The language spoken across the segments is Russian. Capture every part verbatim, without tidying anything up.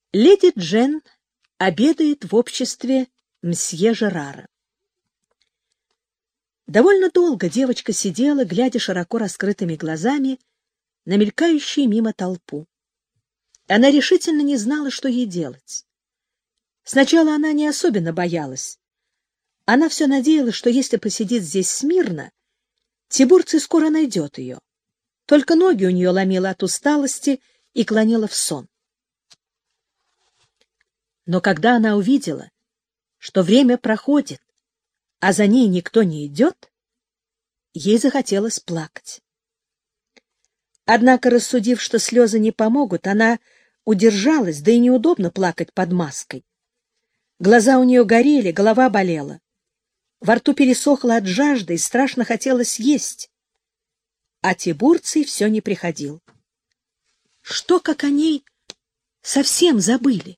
Леди Джен обедает в обществе мсье Жерара. Довольно долго девочка сидела, глядя широко раскрытыми глазами на мелькающую мимо толпу. Она решительно не знала, что ей делать. Сначала она не особенно боялась. Она все надеялась, что если посидит здесь смирно, Тибурций скоро найдет ее. Только ноги у нее ломило от усталости и клонило в сон. Но когда она увидела, что время проходит, а за ней никто не идет, ей захотелось плакать. Однако, рассудив, что слезы не помогут, она удержалась, да и неудобно плакать под маской. Глаза у нее горели, голова болела. Во рту пересохло от жажды и страшно хотелось есть. А Тибурций все не приходил. Что, как о ней совсем забыли?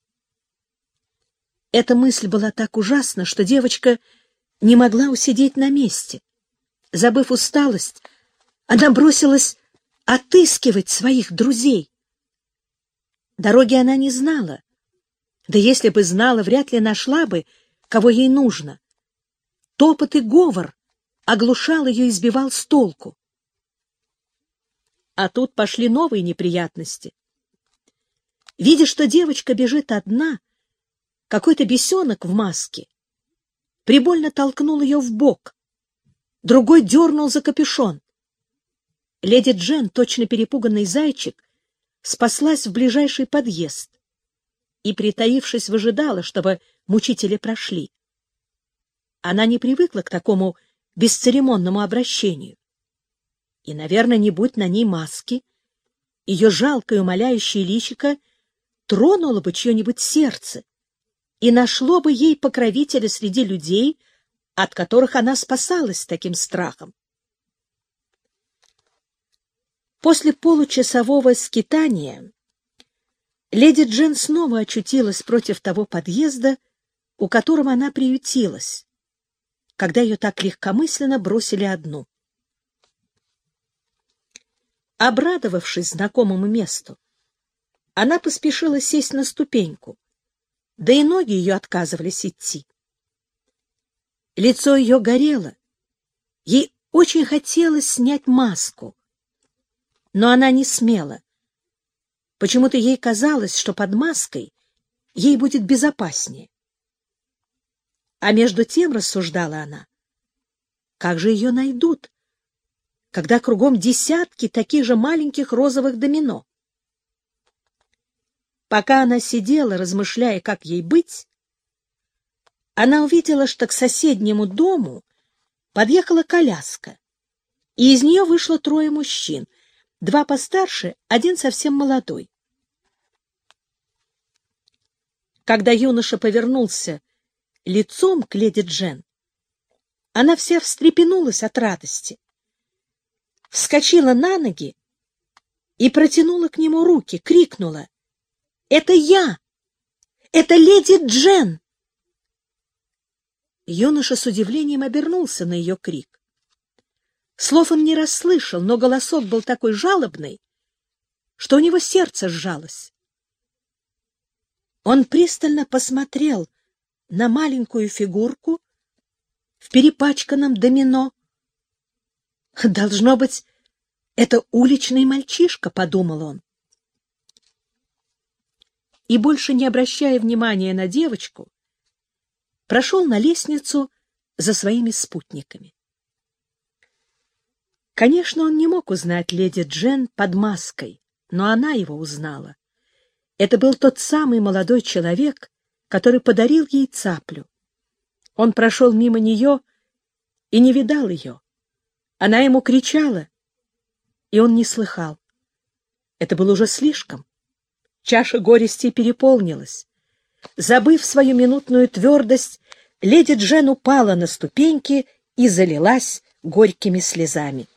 Эта мысль была так ужасна, что девочка не могла усидеть на месте. Забыв усталость, она бросилась отыскивать своих друзей. Дороги она не знала. Да если бы знала, вряд ли нашла бы, кого ей нужно. Топот и говор оглушал ее и сбивал с толку. А тут пошли новые неприятности. Видя, что девочка бежит одна, какой-то бесенок в маске прибольно толкнул ее в бок, другой дернул за капюшон. Леди Джен, точно перепуганный зайчик, спаслась в ближайший подъезд и, притаившись, выжидала, чтобы мучители прошли. Она не привыкла к такому бесцеремонному обращению. И, наверное, не будь на ней маски, ее жалкое умоляющее личико тронуло бы чье-нибудь сердце и нашло бы ей покровителя среди людей, от которых она спасалась с таким страхом. После получасового скитания леди Джен снова очутилась против того подъезда, у которого она приютилась, когда ее так легкомысленно бросили одну. Обрадовавшись знакомому месту, она поспешила сесть на ступеньку, да и ноги ее отказывались идти. Лицо ее горело, ей очень хотелось снять маску, но она не смела. Почему-то ей казалось, что под маской ей будет безопаснее. А между тем, рассуждала она, как же ее найдут, когда кругом десятки таких же маленьких розовых домино? Пока она сидела, размышляя, как ей быть, она увидела, что к соседнему дому подъехала коляска, и из нее вышло трое мужчин, два постарше, один совсем молодой. Когда юноша повернулся лицом к леди Джен, она вся встрепенулась от радости, вскочила на ноги и протянула к нему руки, крикнула: «Это я! Это леди Джен!» Юноша с удивлением обернулся на ее крик. Слов он не расслышал, но голосок был такой жалобный, что у него сердце сжалось. Он пристально посмотрел на маленькую фигурку в перепачканном домино. «Должно быть, это уличный мальчишка», — подумал он. И, больше не обращая внимания на девочку, прошел на лестницу за своими спутниками. Конечно, он не мог узнать леди Джен под маской, но она его узнала. Это был тот самый молодой человек, который подарил ей цаплю. Он прошел мимо нее и не видал ее. Она ему кричала, и он не слыхал. Это было уже слишком. Чаша горести переполнилась. Забыв свою минутную твердость, леди Джен упала на ступеньки и залилась горькими слезами.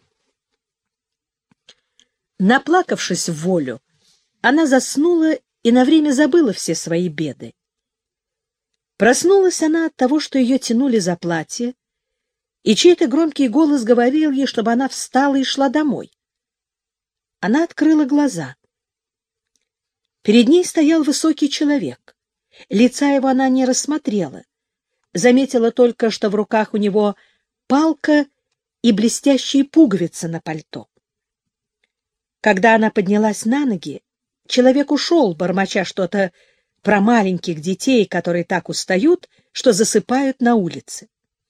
Наплакавшись в волю, она заснула и на время забыла все свои беды. Проснулась она от того, что ее тянули за платье, и чей-то громкий голос говорил ей, чтобы она встала и шла домой. Она открыла глаза. Перед ней стоял высокий человек. Лица его она не рассмотрела. Заметила только, что в руках у него палка и блестящие пуговицы на пальто. Когда она поднялась на ноги, человек ушел, бормоча что-то про маленьких детей, которые так устают, что засыпают на улице.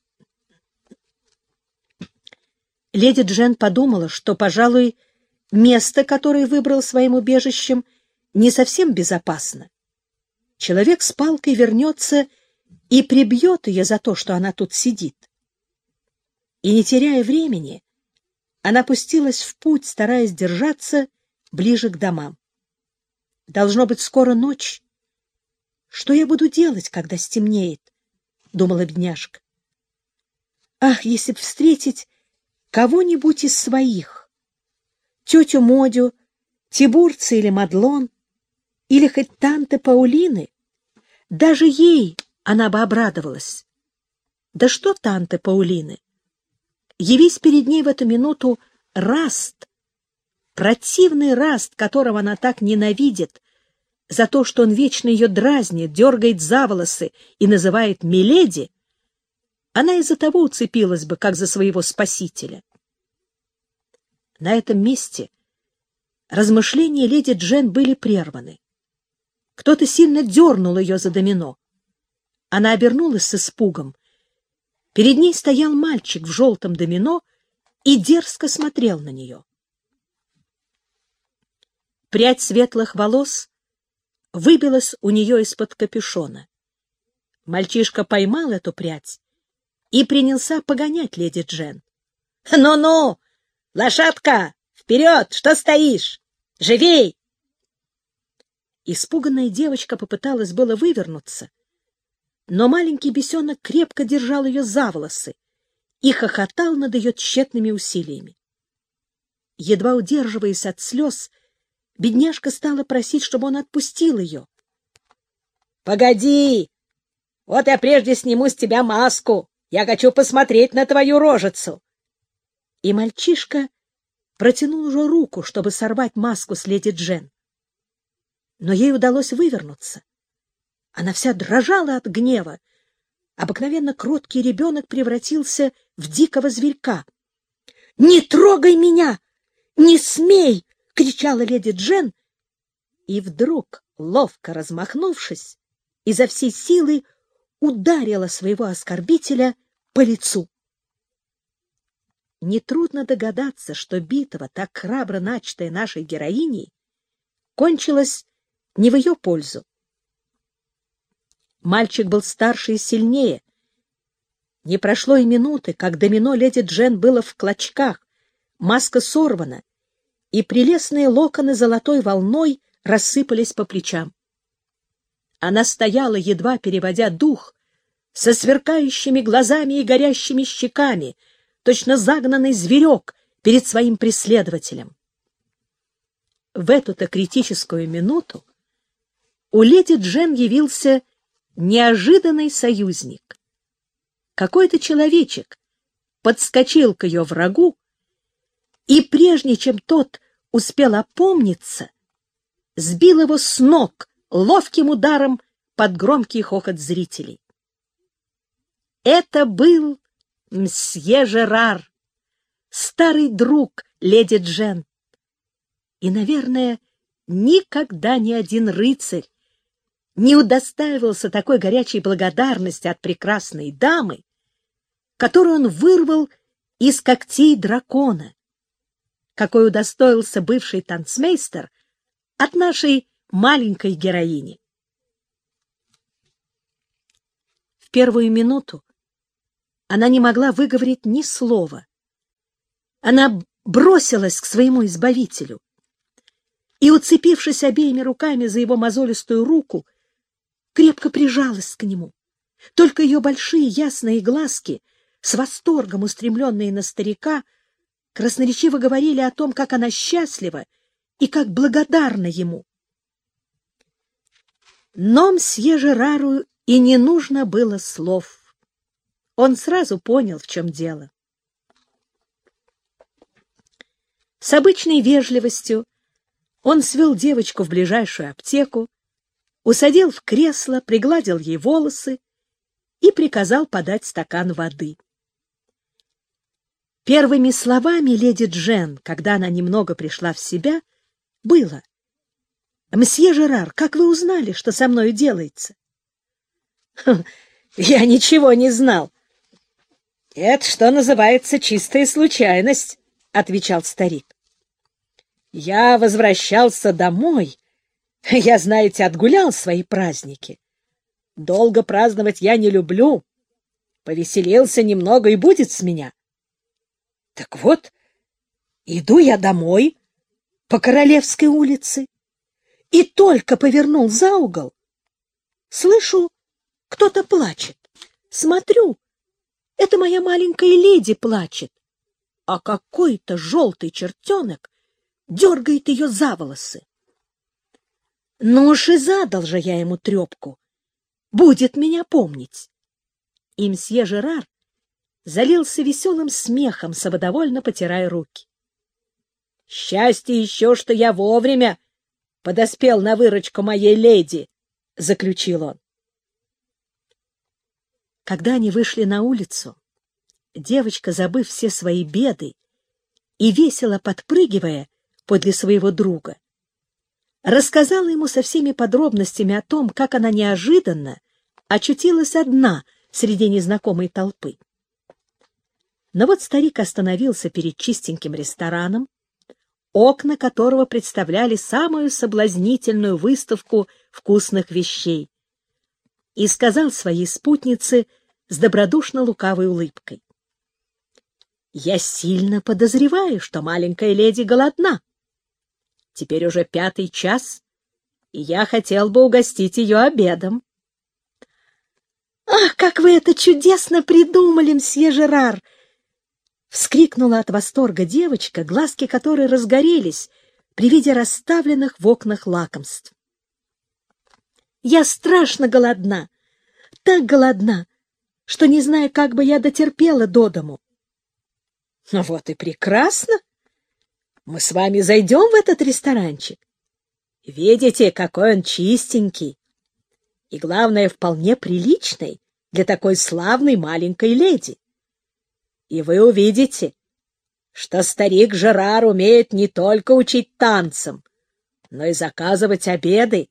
Леди Джен подумала, что, пожалуй, место, которое выбрал своим убежищем, не совсем безопасно. Человек с палкой вернется и прибьет ее за то, что она тут сидит. И, не теряя времени, она пустилась в путь, стараясь держаться ближе к домам. Должно быть, скоро ночь. Что я буду делать, когда стемнеет? — думала бедняжка. Ах, если б встретить кого-нибудь из своих, тетю Модю, Тибурца или Мадлон, или хоть танты Паулины, даже ей она бы обрадовалась. Да что танты Паулины? Явись перед ней в эту минуту Раст, противный Раст, которого она так ненавидит, за то, что он вечно ее дразнит, дергает за волосы и называет «миледи», она из-за того уцепилась бы, как за своего спасителя. На этом месте размышления леди Джен были прерваны. Кто-то сильно дернул ее за домино. Она обернулась с испугом. Перед ней стоял мальчик в желтом домино и дерзко смотрел на нее. Прядь светлых волос выбилась у нее из-под капюшона. Мальчишка поймал эту прядь и принялся погонять леди Джен. «Ну-ну! Лошадка! Вперед! Что стоишь? Живей!» Испуганная девочка попыталась было вывернуться, но маленький бесенок крепко держал ее за волосы и хохотал над ее тщетными усилиями. Едва удерживаясь от слез, бедняжка стала просить, чтобы он отпустил ее. — Погоди! Вот я прежде сниму с тебя маску. Я хочу посмотреть на твою рожицу. И мальчишка протянул уже руку, чтобы сорвать маску с леди Джен. Но ей удалось вывернуться. Она вся дрожала от гнева. Обыкновенно кроткий ребенок превратился в дикого зверька. — Не трогай меня! Не смей! — кричала леди Джен. И вдруг, ловко размахнувшись, изо всей силы ударила своего оскорбителя по лицу. Нетрудно догадаться, что битва, так храбро начатая нашей героиней, кончилась не в ее пользу. Мальчик был старше и сильнее. Не прошло и минуты, как домино леди Джен было в клочках, маска сорвана, и прелестные локоны золотой волной рассыпались по плечам. Она стояла, едва переводя дух, со сверкающими глазами и горящими щеками, точно загнанный зверек перед своим преследователем. В эту-то критическую минуту у леди Джен явился неожиданный союзник. Какой-то человечек подскочил к ее врагу, и прежде чем тот успел опомниться, сбил его с ног ловким ударом под громкий хохот зрителей. Это был мсье Жерар, старый друг леди Джен. И, наверное, никогда ни один рыцарь не удостаивался такой горячей благодарности от прекрасной дамы, которую он вырвал из когтей дракона, какой удостоился бывший танцмейстер от нашей маленькой героини. В первую минуту она не могла выговорить ни слова. Она бросилась к своему избавителю и, уцепившись обеими руками за его мозолистую руку, крепко прижалась к нему. Только ее большие ясные глазки, с восторгом устремленные на старика, красноречиво говорили о том, как она счастлива и как благодарна ему. Но мсье Жерару и не нужно было слов. Он сразу понял, в чем дело. С обычной вежливостью Он свел девочку в ближайшую аптеку, усадил в кресло, пригладил ей волосы и приказал подать стакан воды. Первыми словами леди Джен, когда она немного пришла в себя, было: «Мсье Жерар, как вы узнали, что со мною делается?» «Я ничего не знал. Это, что называется, чистая случайность», — отвечал старик. «Я возвращался домой. Я, знаете, отгулял свои праздники. Долго праздновать я не люблю. Повеселился немного, и будет с меня. Так вот, иду я домой по Королевской улице, и только повернул за угол, слышу, кто-то плачет. Смотрю, это моя маленькая леди плачет, а какой-то желтый чертенок дергает ее за волосы. Ну уж и задал же я ему трепку. Будет меня помнить. И мсье Жерар залился веселым смехом, самодовольно потирая руки. «Счастье еще, что я вовремя подоспел на выручку моей леди», — заключил он. Когда они вышли на улицу, девочка, забыв все свои беды и весело подпрыгивая подле своего друга, рассказала ему со всеми подробностями о том, как она неожиданно очутилась одна среди незнакомой толпы. Но вот старик остановился перед чистеньким рестораном, окна которого представляли самую соблазнительную выставку вкусных вещей, и сказал своей спутнице с добродушно-лукавой улыбкой: «Я сильно подозреваю, что маленькая леди голодна. Теперь уже пятый час, и я хотел бы угостить ее обедом». «Ах, как вы это чудесно придумали, мсье Жерар!» — вскрикнула от восторга девочка, глазки которой разгорелись при виде расставленных в окнах лакомств. «Я страшно голодна, так голодна, что не знаю, как бы я дотерпела до дому». «Ну вот и прекрасно. Мы с вами зайдем в этот ресторанчик. Видите, какой он чистенький. И, главное, вполне приличный для такой славной маленькой леди. И вы увидите, что старик Жерар умеет не только учить танцам, но и заказывать обеды».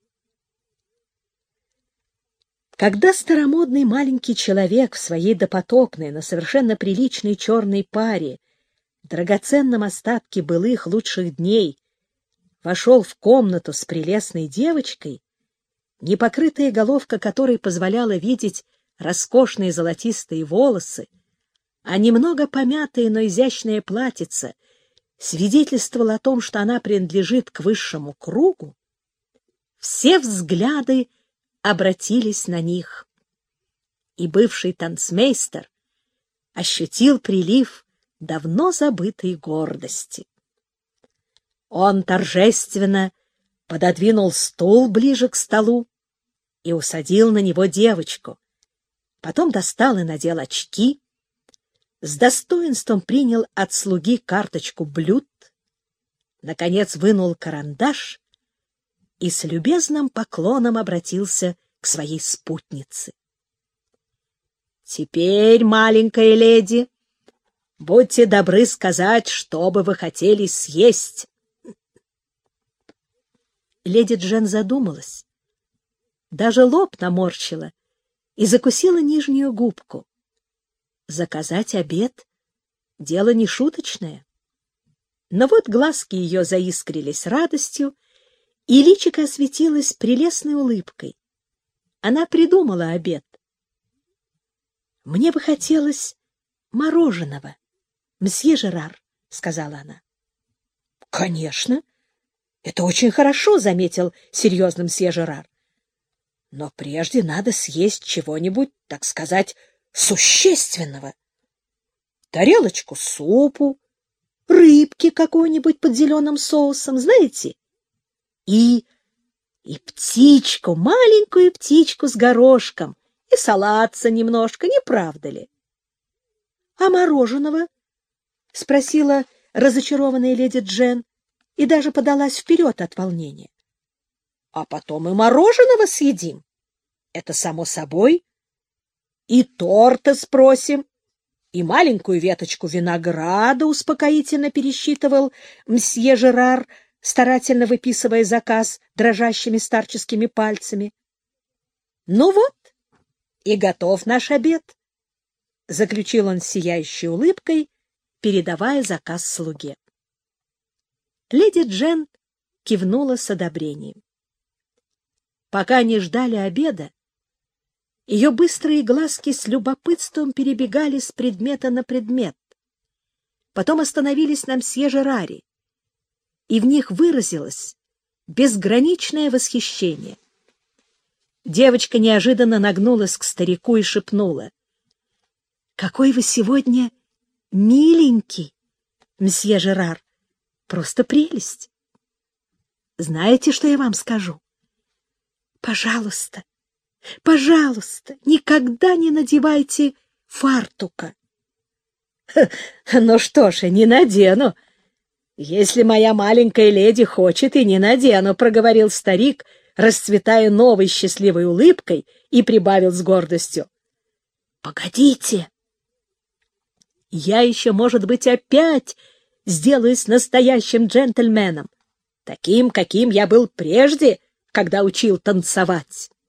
Когда старомодный маленький человек в своей допотопной, но совершенно приличной черной паре, драгоценном остатке былых лучших дней, вошел в комнату с прелестной девочкой, непокрытая головка которой позволяла видеть роскошные золотистые волосы, а немного помятое, но изящное платьице свидетельствовало о том, что она принадлежит к высшему кругу, все взгляды обратились на них, и бывший танцмейстер ощутил прилив давно забытой гордости. Он торжественно пододвинул стул ближе к столу и усадил на него девочку, потом достал и надел очки, с достоинством принял от слуги карточку блюд, наконец вынул карандаш и с любезным поклоном обратился к своей спутнице. «Теперь, маленькая леди, будьте добры сказать, что бы вы хотели съесть». Леди Джен задумалась, даже лоб наморщила и закусила нижнюю губку. Заказать обед — дело не шуточное. Но вот глазки ее заискрились радостью, и личико осветилось прелестной улыбкой. Она придумала обед. «Мне бы хотелось мороженого, мсье Жерар», — сказала она. «Конечно, это очень хорошо», — заметил серьезным мсье Жерар. «Но прежде надо съесть чего-нибудь, так сказать, существенного. Тарелочку супу, рыбки какой-нибудь под зеленым соусом, знаете? И, и птичку, маленькую птичку с горошком, и салатца немножко, не правда ли?» «А мороженого?» — спросила разочарованная леди Джен. и даже подалась вперед от волнения. — А потом и мороженого съедим. Это само собой. И торта спросим, и маленькую веточку винограда, успокоительно пересчитывал мсье Жерар, старательно выписывая заказ дрожащими старческими пальцами. — Ну вот, и готов наш обед, — заключил он с сияющей улыбкой, передавая заказ слуге. Леди Джен кивнула с одобрением. Пока они ждали обеда, ее быстрые глазки с любопытством перебегали с предмета на предмет. Потом остановились на мсье Жераре, и в них выразилось безграничное восхищение. Девочка неожиданно нагнулась к старику и шепнула: — Какой вы сегодня миленький, мсье Жерар! Просто прелесть! Знаете, что я вам скажу? Пожалуйста, пожалуйста, никогда не надевайте фартука. — Ну что ж, не надену. Если моя маленькая леди хочет, и не надену, — проговорил старик, расцветая новой счастливой улыбкой, и прибавил с гордостью: — Погодите! Я еще, может быть, опять сделаюсь настоящим джентльменом, таким, каким я был прежде, когда учил танцевать.